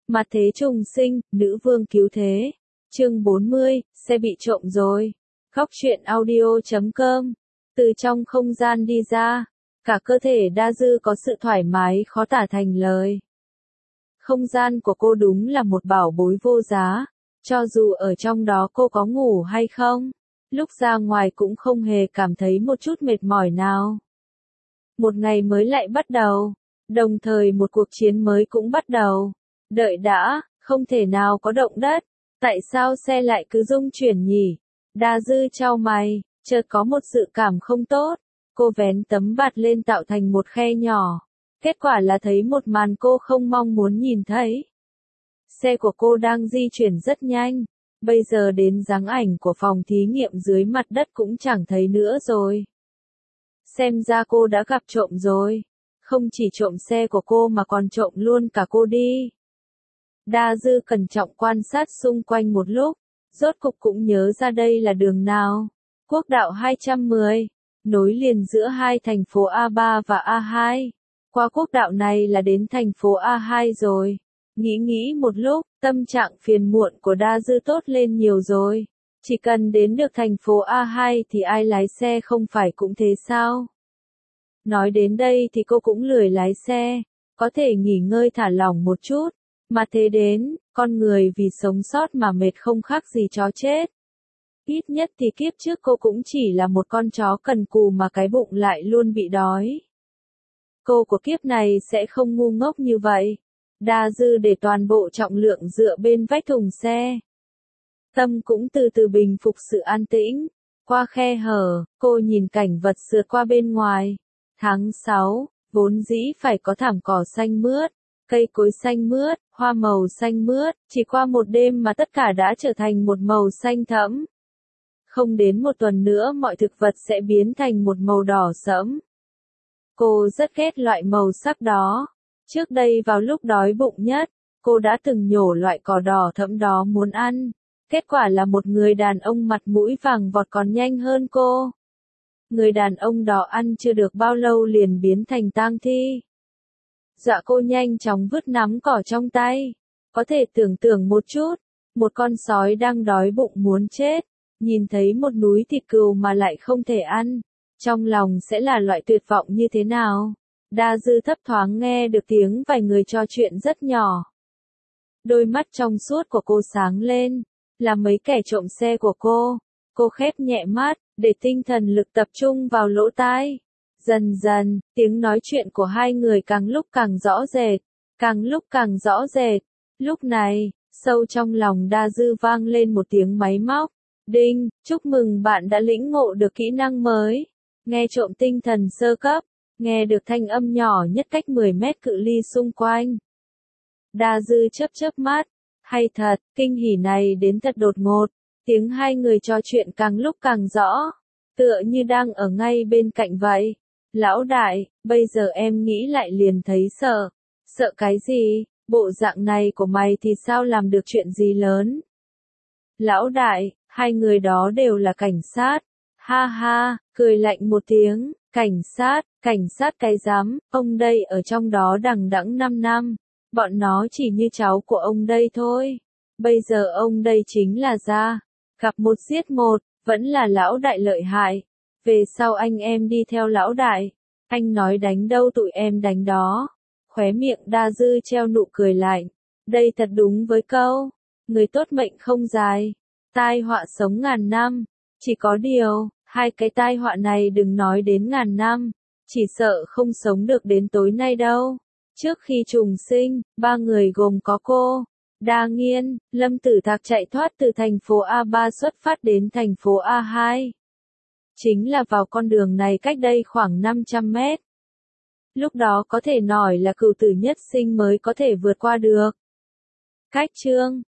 Mặt thế trùng sinh, nữ vương cứu thế. Chương 40, xe bị trộm rồi. Góc truyện audio.com. Từ trong không gian đi ra, cả cơ thể đa dư có sự thoải mái khó tả thành lời. Không gian của cô đúng là một bảo bối vô giá, cho dù ở trong đó cô có ngủ hay không, lúc ra ngoài cũng không hề cảm thấy một chút mệt mỏi nào. Một ngày mới lại bắt đầu, đồng thời một cuộc chiến mới cũng bắt đầu. Đợi đã, không thể nào có động đất, tại sao xe lại cứ rung chuyển nhỉ? Đa dư chau mày, chợt có một dự cảm không tốt, cô vén tấm bạt lên tạo thành một khe nhỏ. Kết quả là thấy một màn cô không mong muốn nhìn thấy. Xe của cô đang di chuyển rất nhanh, bây giờ đến dáng ảnh của phòng thí nghiệm dưới mặt đất cũng chẳng thấy nữa rồi. Xem ra cô đã gặp trộm rồi, không chỉ trộm xe của cô mà còn trộm luôn cả cô đi. Đa dư cẩn trọng quan sát xung quanh một lúc, rốt cục cũng nhớ ra đây là đường nào. Quốc đạo 210, nối liền giữa hai thành phố A3 và A2. Qua quốc đạo này là đến thành phố A2 rồi. Nghĩ một lúc, tâm trạng phiền muộn của đa dư tốt lên nhiều rồi. Chỉ cần đến được thành phố A2 thì ai lái xe không phải cũng thế sao? Nói đến đây thì cô cũng lười lái xe, có thể nghỉ ngơi thả lỏng một chút. Mà thế đến, con người vì sống sót mà mệt không khác gì chó chết. Ít nhất thì kiếp trước cô cũng chỉ là một con chó cần cù mà cái bụng lại luôn bị đói. Cô của kiếp này sẽ không ngu ngốc như vậy. Đa dư để toàn bộ trọng lượng dựa bên vách thùng xe. Tâm cũng từ từ bình phục sự an tĩnh. Qua khe hở, cô nhìn cảnh vật sượt qua bên ngoài. Tháng 6, vốn dĩ phải có thảm cỏ xanh mướt, cây cối xanh mướt, hoa màu xanh mướt, chỉ qua một đêm mà tất cả đã trở thành một màu xanh thẫm. Không đến một tuần nữa mọi thực vật sẽ biến thành một màu đỏ sẫm. Cô rất ghét loại màu sắc đó. Trước đây vào lúc đói bụng nhất, cô đã từng nhổ loại cỏ đỏ thẫm đó muốn ăn. Kết quả là một người đàn ông mặt mũi vàng vọt còn nhanh hơn cô. Người đàn ông đó ăn chưa được bao lâu liền biến thành tang thi. Dọa cô nhanh chóng vứt nắm cỏ trong tay. Có thể tưởng tượng một chút, một con sói đang đói bụng muốn chết, nhìn thấy một núi thịt cừu mà lại không thể ăn, trong lòng sẽ là loại tuyệt vọng như thế nào? Đa dư thấp thoáng nghe được tiếng vài người trò chuyện rất nhỏ. Đôi mắt trong suốt của cô sáng lên, là mấy kẻ trộm xe của cô. Cô khép nhẹ mắt, để tinh thần lực tập trung vào lỗ tai. Dần dần, tiếng nói chuyện của hai người càng lúc càng rõ rệt, càng lúc càng rõ rệt. Lúc này, sâu trong lòng đa dư vang lên một tiếng máy móc. Đinh, chúc mừng bạn đã lĩnh ngộ được kỹ năng mới. Nghe trộm tinh thần sơ cấp, nghe được thanh âm nhỏ nhất cách 10 mét cự ly xung quanh. Đa dư chớp mắt, hay thật, kinh hỉ này đến thật đột ngột. Tiếng hai người trò chuyện càng lúc càng rõ, tựa như đang ở ngay bên cạnh vậy. Lão đại, bây giờ em nghĩ lại liền thấy sợ. Sợ cái gì? Bộ dạng này của mày thì sao làm được chuyện gì lớn? Lão đại, hai người đó đều là cảnh sát. Ha ha, cười lạnh một tiếng, cảnh sát cái rắm, ông đây ở trong đó đằng đẵng 5 năm. Bọn nó chỉ như cháu của ông đây thôi. Bây giờ ông đây chính là ra. Gặp một giết một, vẫn là lão đại lợi hại. Về sau anh em đi theo lão đại. Anh nói đánh đâu tụi em đánh đó. Khóe miệng đa dư treo nụ cười lạnh. Đây thật đúng với câu. Người tốt mệnh không dài. Tai họa sống ngàn năm. Chỉ có điều, hai cái tai họa này đừng nói đến ngàn năm. Chỉ sợ không sống được đến tối nay đâu. Trước khi trùng sinh, ba người gồm có cô, Đa Nghiên, Lâm Tử Thạc chạy thoát từ thành phố A3 xuất phát đến thành phố A2. Chính là vào con đường này cách đây khoảng 500 mét. Lúc đó có thể nói là cửu tử nhất sinh mới có thể vượt qua được. Cách chương